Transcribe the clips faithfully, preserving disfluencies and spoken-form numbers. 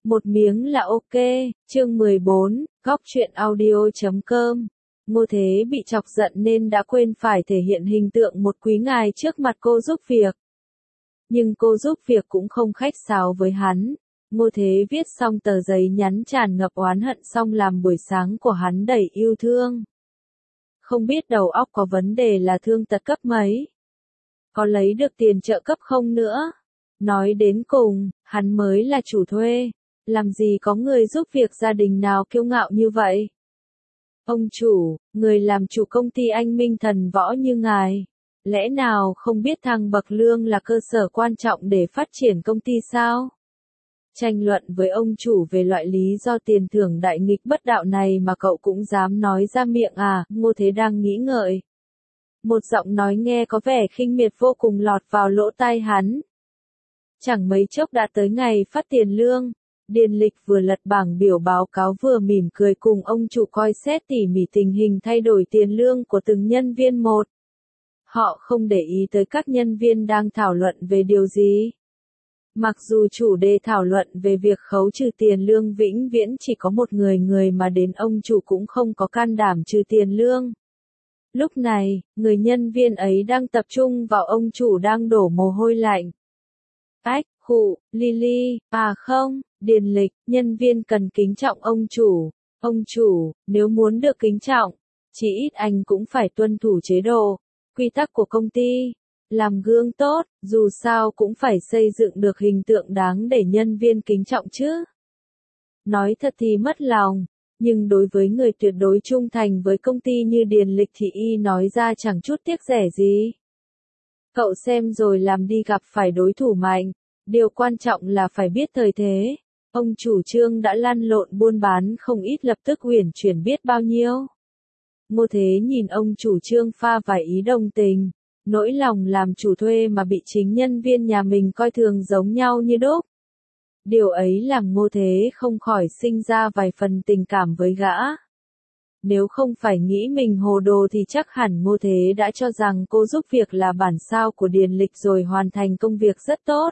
Một miếng là ok, chương mười bốn, góc truyện audio chấm com. Ngô Thế bị chọc giận nên đã quên phải thể hiện hình tượng một quý ngài trước mặt cô giúp việc. Nhưng cô giúp việc cũng không khách sáo với hắn. Ngô Thế viết xong tờ giấy nhắn tràn ngập oán hận xong làm buổi sáng của hắn đầy yêu thương. Không biết đầu óc có vấn đề là thương tật cấp mấy. Có lấy được tiền trợ cấp không nữa. Nói đến cùng, hắn mới là chủ thuê. Làm gì có người giúp việc gia đình nào kiêu ngạo như vậy? Ông chủ, người làm chủ công ty anh minh thần võ như ngài. Lẽ nào không biết thăng bậc lương là cơ sở quan trọng để phát triển công ty sao? Tranh luận với ông chủ về loại lý do tiền thưởng đại nghịch bất đạo này mà cậu cũng dám nói ra miệng à? Ngô Thế đang nghĩ ngợi. Một giọng nói nghe có vẻ khinh miệt vô cùng lọt vào lỗ tai hắn. Chẳng mấy chốc đã tới ngày phát tiền lương. Điền Lịch vừa lật bảng biểu báo cáo vừa mỉm cười cùng ông chủ coi xét tỉ mỉ tình hình thay đổi tiền lương của từng nhân viên một. Họ không để ý tới các nhân viên đang thảo luận về điều gì. Mặc dù chủ đề thảo luận về việc khấu trừ tiền lương vĩnh viễn chỉ có một người người mà đến ông chủ cũng không có can đảm trừ tiền lương. Lúc này, người nhân viên ấy đang tập trung vào ông chủ đang đổ mồ hôi lạnh. Ách, khụ, Lily, à không, Điền Lịch, nhân viên cần kính trọng ông chủ. Ông chủ, nếu muốn được kính trọng, chỉ ít anh cũng phải tuân thủ chế độ, quy tắc của công ty. Làm gương tốt, dù sao cũng phải xây dựng được hình tượng đáng để nhân viên kính trọng chứ. Nói thật thì mất lòng, nhưng đối với người tuyệt đối trung thành với công ty như Điền Lịch thì y nói ra chẳng chút tiếc rẻ gì. Cậu xem rồi làm đi, gặp phải đối thủ mạnh, điều quan trọng là phải biết thời thế. Ông chủ Trương đã lăn lộn buôn bán không ít lập tức uyển chuyển biết bao nhiêu. Ngô Thế nhìn ông chủ Trương pha vài ý đồng tình, nỗi lòng làm chủ thuê mà bị chính nhân viên nhà mình coi thường giống nhau như đúc. Điều ấy làm Ngô Thế không khỏi sinh ra vài phần tình cảm với gã. Nếu không phải nghĩ mình hồ đồ thì chắc hẳn Ngô Thế đã cho rằng cô giúp việc là bản sao của Điền Lịch rồi hoàn thành công việc rất tốt.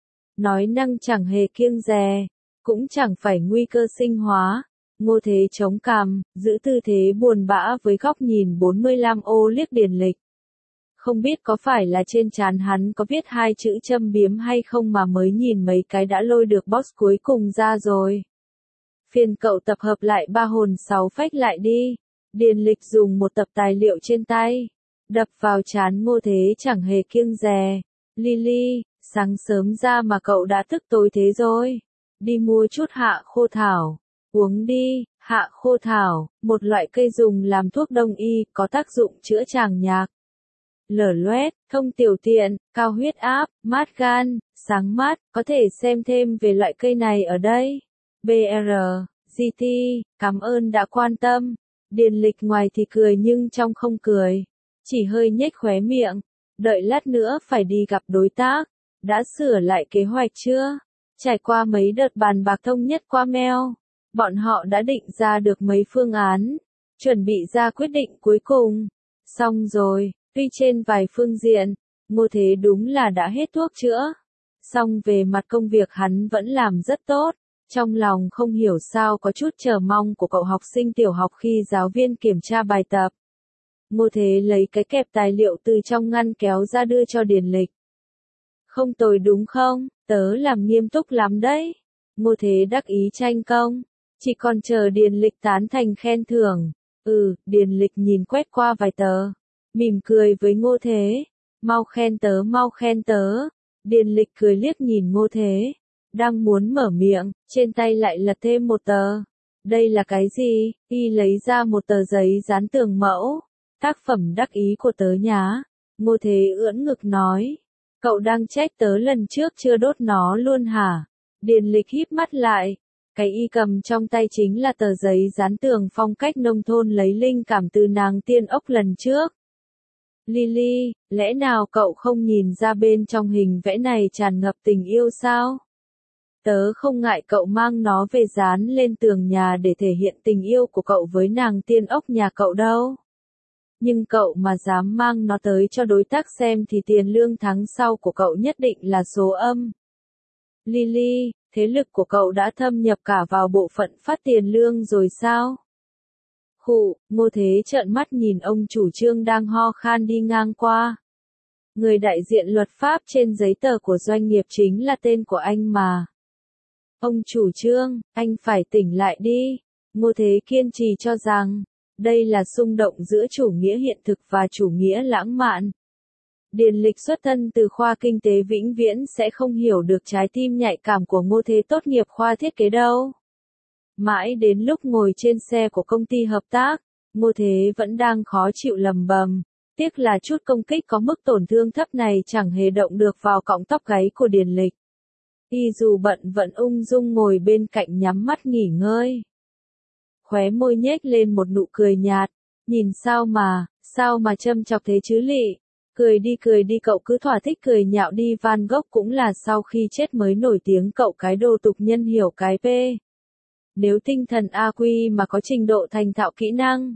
Nói năng chẳng hề kiêng dè, cũng chẳng phải nguy cơ sinh hóa. Ngô Thế chống cằm, giữ tư thế buồn bã với góc nhìn bốn mươi lăm ô liếc Điền Lịch. Không biết có phải là trên trán hắn có viết hai chữ châm biếm hay không mà mới nhìn mấy cái đã lôi được boss cuối cùng ra rồi. Phiền cậu tập hợp lại ba hồn sáu phách lại đi. Điền Lịch dùng một tập tài liệu trên tay, đập vào trán Ngô Thế chẳng hề kiêng dè. Lily, sáng sớm ra mà cậu đã thức tối thế rồi. Đi mua chút hạ khô thảo, uống đi. Hạ khô thảo, một loại cây dùng làm thuốc đông y, có tác dụng chữa tràng nhạc, lở loét, thông tiểu tiện, cao huyết áp, mát gan, sáng mắt. Có thể xem thêm về loại cây này ở đây. bê rờ, giê tê, cảm ơn đã quan tâm. Điền Lịch ngoài thì cười nhưng trong không cười, chỉ hơi nhếch khóe miệng. Đợi lát nữa phải đi gặp đối tác. Đã sửa lại kế hoạch chưa? Trải qua mấy đợt bàn bạc thông nhất qua mail, bọn họ đã định ra được mấy phương án, chuẩn bị ra quyết định cuối cùng. Xong rồi, tuy trên vài phương diện, Ngô Thế đúng là đã hết thuốc chữa. Song về mặt công việc hắn vẫn làm rất tốt. Trong lòng không hiểu sao có chút chờ mong của cậu học sinh tiểu học khi giáo viên kiểm tra bài tập. Ngô Thế lấy cái kẹp tài liệu từ trong ngăn kéo ra đưa cho Điền Lịch. Không tồi đúng không? Tớ làm nghiêm túc lắm đấy. Ngô Thế đắc ý tranh công. Chỉ còn chờ Điền Lịch tán thành khen thưởng. Ừ, Điền Lịch nhìn quét qua vài tờ, mỉm cười với Ngô Thế. Mau khen tớ, mau khen tớ. Điền Lịch cười liếc nhìn Ngô Thế. Đang muốn mở miệng, trên tay lại lật thêm một tờ. Đây là cái gì? Y lấy ra một tờ giấy dán tường mẫu. Tác phẩm đắc ý của tớ nhá. Ngô Thế ưỡn ngực nói. Cậu đang trách tớ lần trước chưa đốt nó luôn hả? Điền Lịch híp mắt lại. Cái y cầm trong tay chính là tờ giấy dán tường phong cách nông thôn lấy linh cảm từ nàng tiên ốc lần trước. Lily, lẽ nào cậu không nhìn ra bên trong hình vẽ này tràn ngập tình yêu sao? Tớ không ngại cậu mang nó về dán lên tường nhà để thể hiện tình yêu của cậu với nàng tiên ốc nhà cậu đâu. Nhưng cậu mà dám mang nó tới cho đối tác xem thì tiền lương tháng sau của cậu nhất định là số âm. Lily, Thế lực của cậu đã thâm nhập cả vào bộ phận phát tiền lương rồi sao? Khụ, Ngô Thế trợn mắt nhìn ông chủ Trương đang ho khan đi ngang qua. Người đại diện luật pháp trên giấy tờ của doanh nghiệp chính là tên của anh mà. Ông chủ Trương, anh phải tỉnh lại đi. Ngô Thế kiên trì cho rằng, đây là xung động giữa chủ nghĩa hiện thực và chủ nghĩa lãng mạn. Điền Lịch xuất thân từ khoa kinh tế vĩnh viễn sẽ không hiểu được trái tim nhạy cảm của Ngô Thế tốt nghiệp khoa thiết kế đâu. Mãi đến lúc ngồi trên xe của công ty hợp tác, Ngô Thế vẫn đang khó chịu lầm bầm. Tiếc là chút công kích có mức tổn thương thấp này chẳng hề động được vào cọng tóc gáy của Điền Lịch. Y dù bận vẫn ung dung ngồi bên cạnh nhắm mắt nghỉ ngơi. Khóe môi nhếch lên một nụ cười nhạt. Nhìn sao mà, sao mà châm chọc thế chứ lị. Cười đi cười đi cậu cứ thỏa thích cười nhạo đi Van Gogh cũng là sau khi chết mới nổi tiếng cậu cái đồ tục nhân hiểu cái p. Nếu tinh thần a quy mà có trình độ thành thạo kỹ năng.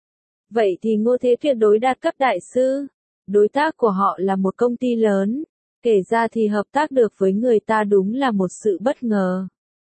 Vậy thì Ngô Thế tuyệt đối đạt cấp đại sư. Đối tác của họ là một công ty lớn. Kể ra thì hợp tác được với người ta đúng là một sự bất ngờ.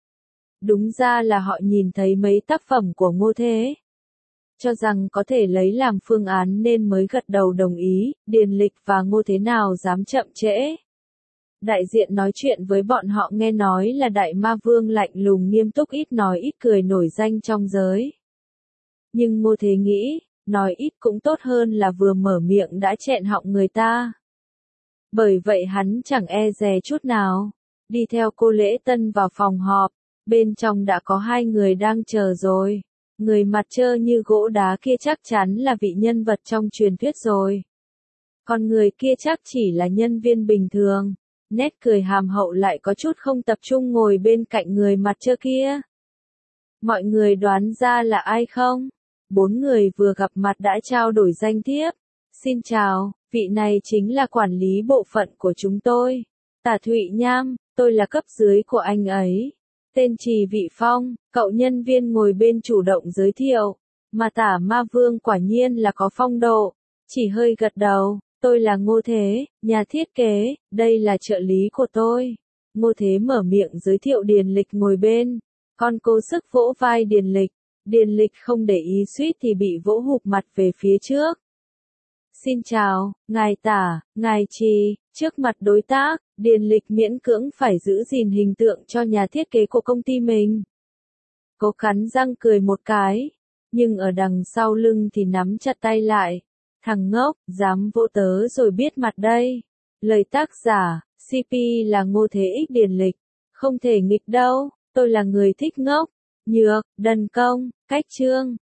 Đúng ra là họ nhìn thấy mấy tác phẩm của Ngô Thế. Cho rằng có thể lấy làm phương án nên mới gật đầu đồng ý, Điền Lịch và Ngô Thế nào dám chậm trễ. Đại diện nói chuyện với bọn họ nghe nói là đại ma vương lạnh lùng nghiêm túc ít nói ít cười nổi danh trong giới. Nhưng Ngô Thế nghĩ, nói ít cũng tốt hơn là vừa mở miệng đã chẹn họng người ta. Bởi vậy hắn chẳng e dè chút nào, đi theo cô Lễ Tân vào phòng họp, bên trong đã có hai người đang chờ rồi. Người mặt trơ như gỗ đá kia chắc chắn là vị nhân vật trong truyền thuyết rồi. Còn người kia chắc chỉ là nhân viên bình thường. Nét cười hàm hậu lại có chút không tập trung ngồi bên cạnh người mặt trơ kia. Mọi người đoán ra là ai không? Bốn người vừa gặp mặt đã trao đổi danh thiếp. Xin chào, vị này chính là quản lý bộ phận của chúng tôi. Tả Thụy Nham, tôi là cấp dưới của anh ấy. Tên Trì Vị Phong, cậu nhân viên ngồi bên chủ động giới thiệu. Mà Tả Ma Vương quả nhiên là có phong độ. Chỉ hơi gật đầu, tôi là Ngô Thế, nhà thiết kế, đây là trợ lý của tôi. Ngô Thế mở miệng giới thiệu Điền Lịch ngồi bên. Con cố sức vỗ vai Điền Lịch. Điền Lịch không để ý suýt thì bị vỗ hụp mặt về phía trước. Xin chào, ngài Tả, ngài Trì, trước mặt đối tác, Điền Lịch miễn cưỡng phải giữ gìn hình tượng cho nhà thiết kế của công ty mình. Cố cắn răng cười một cái, nhưng ở đằng sau lưng thì nắm chặt tay lại. Thằng ngốc, dám vỗ tớ rồi biết mặt đây. Lời tác giả, xê pê là Ngô Thế X Điền Lịch. Không thể nghịch đâu, tôi là người thích ngốc. Nhược, đần công, cách chương.